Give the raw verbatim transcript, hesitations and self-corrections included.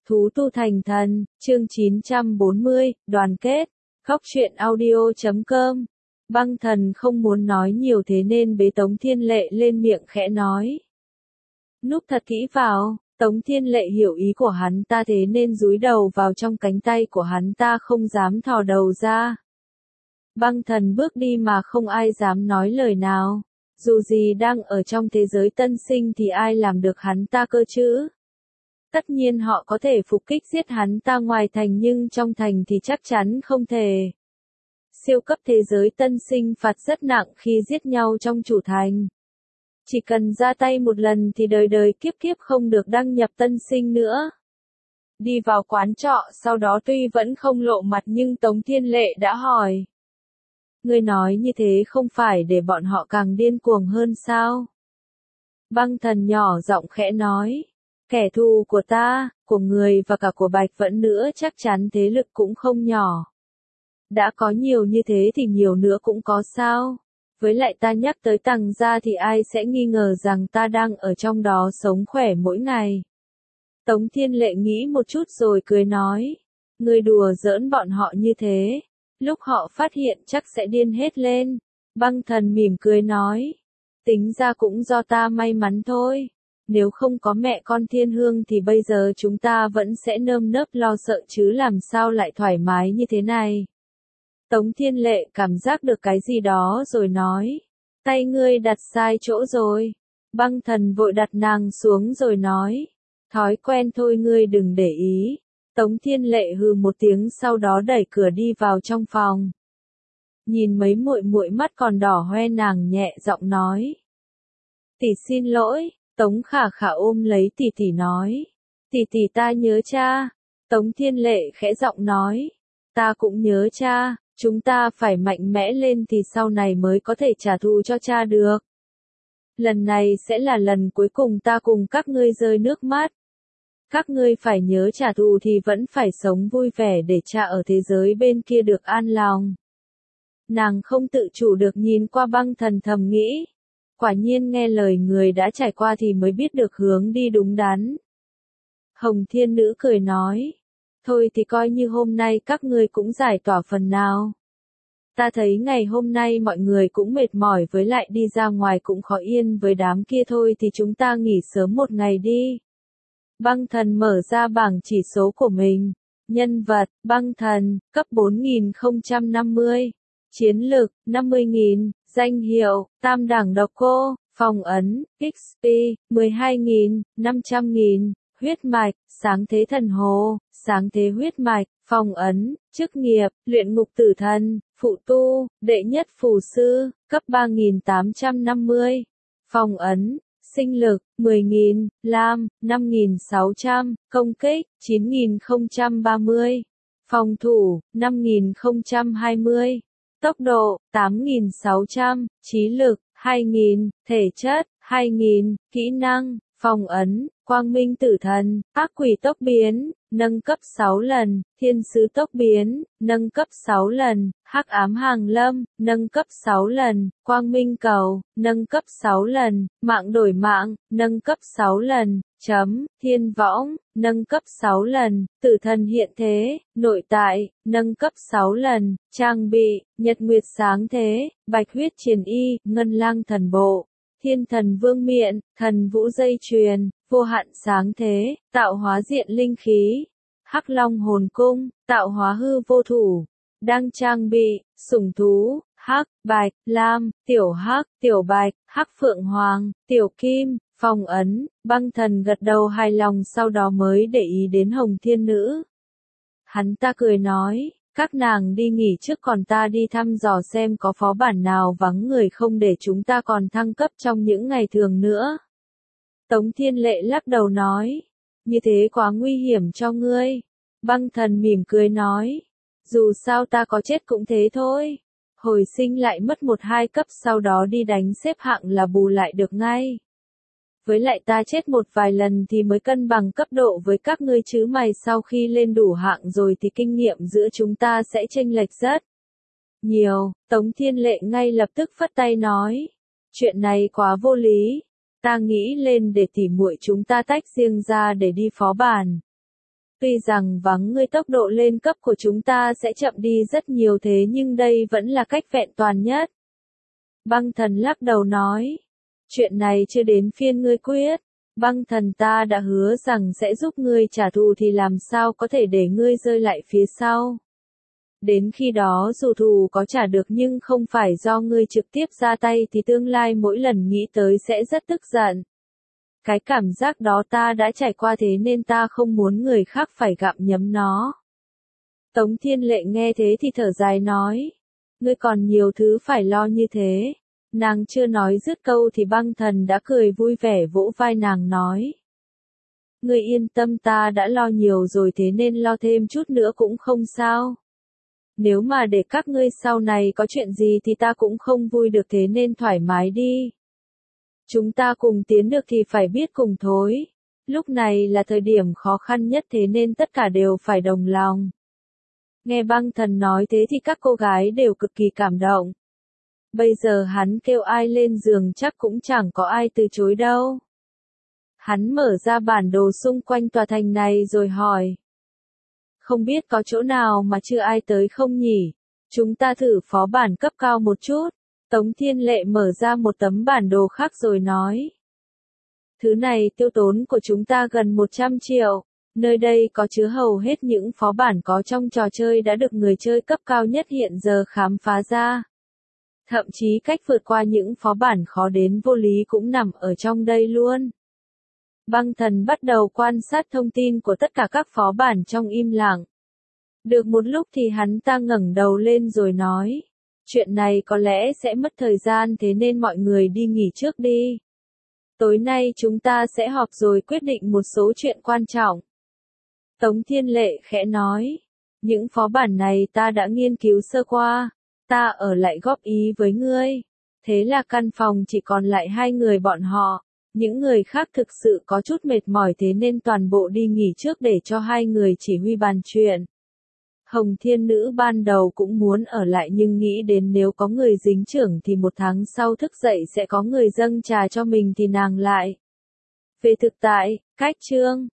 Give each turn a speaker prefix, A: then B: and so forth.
A: Thú tu thành thần, chương chín trăm bốn mươi, đoàn kết, khóc chuyện audio chấm com. Băng thần không muốn nói nhiều thế nên bế Tống Thiên Lệ lên miệng khẽ nói. Núp thật kỹ vào, Tống Thiên Lệ hiểu ý của hắn ta thế nên dúi đầu vào trong cánh tay của hắn ta không dám thò đầu ra. Băng thần bước đi mà không ai dám nói lời nào, dù gì đang ở trong thế giới tân sinh thì ai làm được hắn ta cơ chứ. Tất nhiên họ có thể phục kích giết hắn ta ngoài thành nhưng trong thành thì chắc chắn không thể. Siêu cấp thế giới tân sinh phạt rất nặng khi giết nhau trong chủ thành. Chỉ cần ra tay một lần thì đời đời kiếp kiếp không được đăng nhập tân sinh nữa. Đi vào quán trọ sau đó tuy vẫn không lộ mặt nhưng Tống Thiên Lệ đã hỏi. Ngươi nói như thế không phải để bọn họ càng điên cuồng hơn sao? Băng thần nhỏ giọng khẽ nói. Kẻ thù của ta, của người và cả của Bạch Vẫn nữa chắc chắn thế lực cũng không nhỏ. Đã có nhiều như thế thì nhiều nữa cũng có sao? Với lại ta nhắc tới Tằng gia thì ai sẽ nghi ngờ rằng ta đang ở trong đó sống khỏe mỗi ngày. Tống Thiên Lệ nghĩ một chút rồi cười nói. Ngươi đùa giỡn bọn họ như thế. Lúc họ phát hiện chắc sẽ điên hết lên. Băng thần mỉm cười nói. Tính ra cũng do ta may mắn thôi. Nếu không có mẹ con Thiên Hương thì bây giờ chúng ta vẫn sẽ nơm nớp lo sợ chứ làm sao lại thoải mái như thế này. Tống Thiên Lệ cảm giác được cái gì đó rồi nói. Tay ngươi đặt sai chỗ rồi. Băng thần vội đặt nàng xuống rồi nói. Thói quen thôi ngươi đừng để ý. Tống Thiên Lệ hừ một tiếng sau đó đẩy cửa đi vào trong phòng. Nhìn mấy muội muội mắt còn đỏ hoe nàng nhẹ giọng nói. Tỷ xin lỗi. Tống Khả Khả ôm lấy tỷ tỷ nói. Tỷ tỷ ta nhớ cha. Tống Thiên Lệ khẽ giọng nói. Ta cũng nhớ cha, chúng ta phải mạnh mẽ lên thì sau này mới có thể trả thù cho cha được. Lần này sẽ là lần cuối cùng ta cùng các ngươi rơi nước mắt. Các ngươi phải nhớ trả thù thì vẫn phải sống vui vẻ để cha ở thế giới bên kia được an lòng. Nàng không tự chủ được nhìn qua băng thần thầm nghĩ. Quả nhiên nghe lời người đã trải qua thì mới biết được hướng đi đúng đắn. Hồng Thiên Nữ cười nói. Thôi thì coi như hôm nay các ngươi cũng giải tỏa phần nào. Ta thấy ngày hôm nay mọi người cũng mệt mỏi với lại đi ra ngoài cũng khó yên với đám kia thôi thì chúng ta nghỉ sớm một ngày đi. Băng thần mở ra bảng chỉ số của mình. Nhân vật, băng thần, cấp bốn nghìn không trăm năm mươi. Chiến lực, năm mươi nghìn. Danh hiệu, tam đẳng độc cô, phong ấn, ích pê, mười hai nghìn, năm trăm nghìn, huyết mạch, sáng thế thần hồ, sáng thế huyết mạch, phong ấn, chức nghiệp, luyện ngục tử thần, phụ tu, đệ nhất phù sư, cấp ba nghìn tám trăm năm mươi, phong ấn, sinh lực, mười nghìn, lam, năm nghìn sáu trăm, công kích, chín nghìn không trăm ba mươi, phòng thủ, năm nghìn không trăm hai mươi. Tốc độ, tám nghìn sáu trăm, trí lực, hai nghìn, thể chất, hai nghìn, kỹ năng, phong ấn, quang minh tử thần, ác quỷ tốc biến, nâng cấp sáu lần, thiên sứ tốc biến, nâng cấp sáu lần, hắc ám hàng lâm, nâng cấp sáu lần, quang minh cầu, nâng cấp sáu lần, mạng đổi mạng, nâng cấp sáu lần, chấm, thiên võng, nâng cấp sáu lần, tử thần hiện thế, nội tại, nâng cấp sáu lần, trang bị, nhật nguyệt sáng thế, bạch huyết triền y, ngân lang thần bộ, thiên thần vương miện, thần vũ dây chuyền, vô hạn sáng thế, tạo hóa diện linh khí, hắc long hồn cung, tạo hóa hư vô thủ, đang trang bị, sủng thú, hắc, bạch, lam, tiểu hắc, tiểu bạch, hắc phượng hoàng, tiểu kim, phong ấn, băng thần gật đầu hài lòng sau đó mới để ý đến Hồng Thiên Nữ. Hắn ta cười nói, các nàng đi nghỉ trước còn ta đi thăm dò xem có phó bản nào vắng người không để chúng ta còn thăng cấp trong những ngày thường nữa. Tống Thiên Lệ lắc đầu nói, như thế quá nguy hiểm cho ngươi. Băng thần mỉm cười nói, dù sao ta có chết cũng thế thôi. Hồi sinh lại mất một hai cấp sau đó đi đánh xếp hạng là bù lại được ngay. Với lại ta chết một vài lần thì mới cân bằng cấp độ với các ngươi chứ mày sau khi lên đủ hạng rồi thì kinh nghiệm giữa chúng ta sẽ chênh lệch rất nhiều. Tống Thiên Lệ ngay lập tức phất tay nói, chuyện này quá vô lý. Ta nghĩ lên để tỉ muội chúng ta tách riêng ra để đi phó bản. Tuy rằng vắng ngươi tốc độ lên cấp của chúng ta sẽ chậm đi rất nhiều thế nhưng đây vẫn là cách vẹn toàn nhất. Băng thần lắc đầu nói. Chuyện này chưa đến phiên ngươi quyết. Băng thần ta đã hứa rằng sẽ giúp ngươi trả thù thì làm sao có thể để ngươi rơi lại phía sau. Đến khi đó dù thù có trả được nhưng không phải do ngươi trực tiếp ra tay thì tương lai mỗi lần nghĩ tới sẽ rất tức giận. Cái cảm giác đó ta đã trải qua thế nên ta không muốn người khác phải gặm nhấm nó. Tống Thiên Lệ nghe thế thì thở dài nói. Ngươi còn nhiều thứ phải lo như thế. Nàng chưa nói dứt câu thì băng thần đã cười vui vẻ vỗ vai nàng nói. Ngươi yên tâm ta đã lo nhiều rồi thế nên lo thêm chút nữa cũng không sao. Nếu mà để các ngươi sau này có chuyện gì thì ta cũng không vui được thế nên thoải mái đi. Chúng ta cùng tiến được thì phải biết cùng thối. Lúc này là thời điểm khó khăn nhất thế nên tất cả đều phải đồng lòng. Nghe băng thần nói thế thì các cô gái đều cực kỳ cảm động. Bây giờ hắn kêu ai lên giường chắc cũng chẳng có ai từ chối đâu. Hắn mở ra bản đồ xung quanh tòa thành này rồi hỏi. Không biết có chỗ nào mà chưa ai tới không nhỉ? Chúng ta thử phó bản cấp cao một chút. Tống Thiên Lệ mở ra một tấm bản đồ khác rồi nói. Thứ này tiêu tốn của chúng ta gần một trăm triệu. Nơi đây có chứa hầu hết những phó bản có trong trò chơi đã được người chơi cấp cao nhất hiện giờ khám phá ra. Thậm chí cách vượt qua những phó bản khó đến vô lý cũng nằm ở trong đây luôn. Băng thần bắt đầu quan sát thông tin của tất cả các phó bản trong im lặng. Được một lúc thì hắn ta ngẩng đầu lên rồi nói. Chuyện này có lẽ sẽ mất thời gian thế nên mọi người đi nghỉ trước đi. Tối nay chúng ta sẽ họp rồi quyết định một số chuyện quan trọng. Tống Thiên Lệ khẽ nói. Những phó bản này ta đã nghiên cứu sơ qua. Ta ở lại góp ý với ngươi. Thế là căn phòng chỉ còn lại hai người bọn họ. Những người khác thực sự có chút mệt mỏi thế nên toàn bộ đi nghỉ trước để cho hai người chỉ huy bàn chuyện. Hồng Thiên Nữ ban đầu cũng muốn ở lại nhưng nghĩ đến nếu có người dính trưởng thì một tháng sau thức dậy sẽ có người dâng trà cho mình thì nàng lại. Về thực tại, cách chương